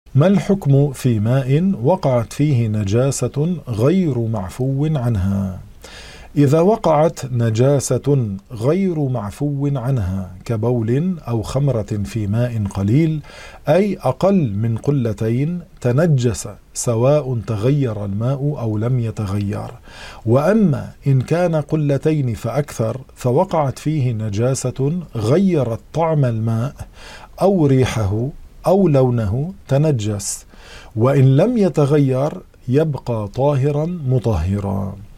ما الحكم في ماء وقعت فيه نجاسة غير معفو عنها؟ إذا وقعت نجاسة غير معفو عنها كبول أو خمرة في ماء قليل، أي أقل من قلتين، تنجس سواء تغير الماء أو لم يتغير. وأما إن كان قلتين فأكثر فوقعت فيه نجاسة غيرت طعم الماء أو ريحه أو لونه، تنجس، وإن لم يتغير يبقى طاهرا مطهرا.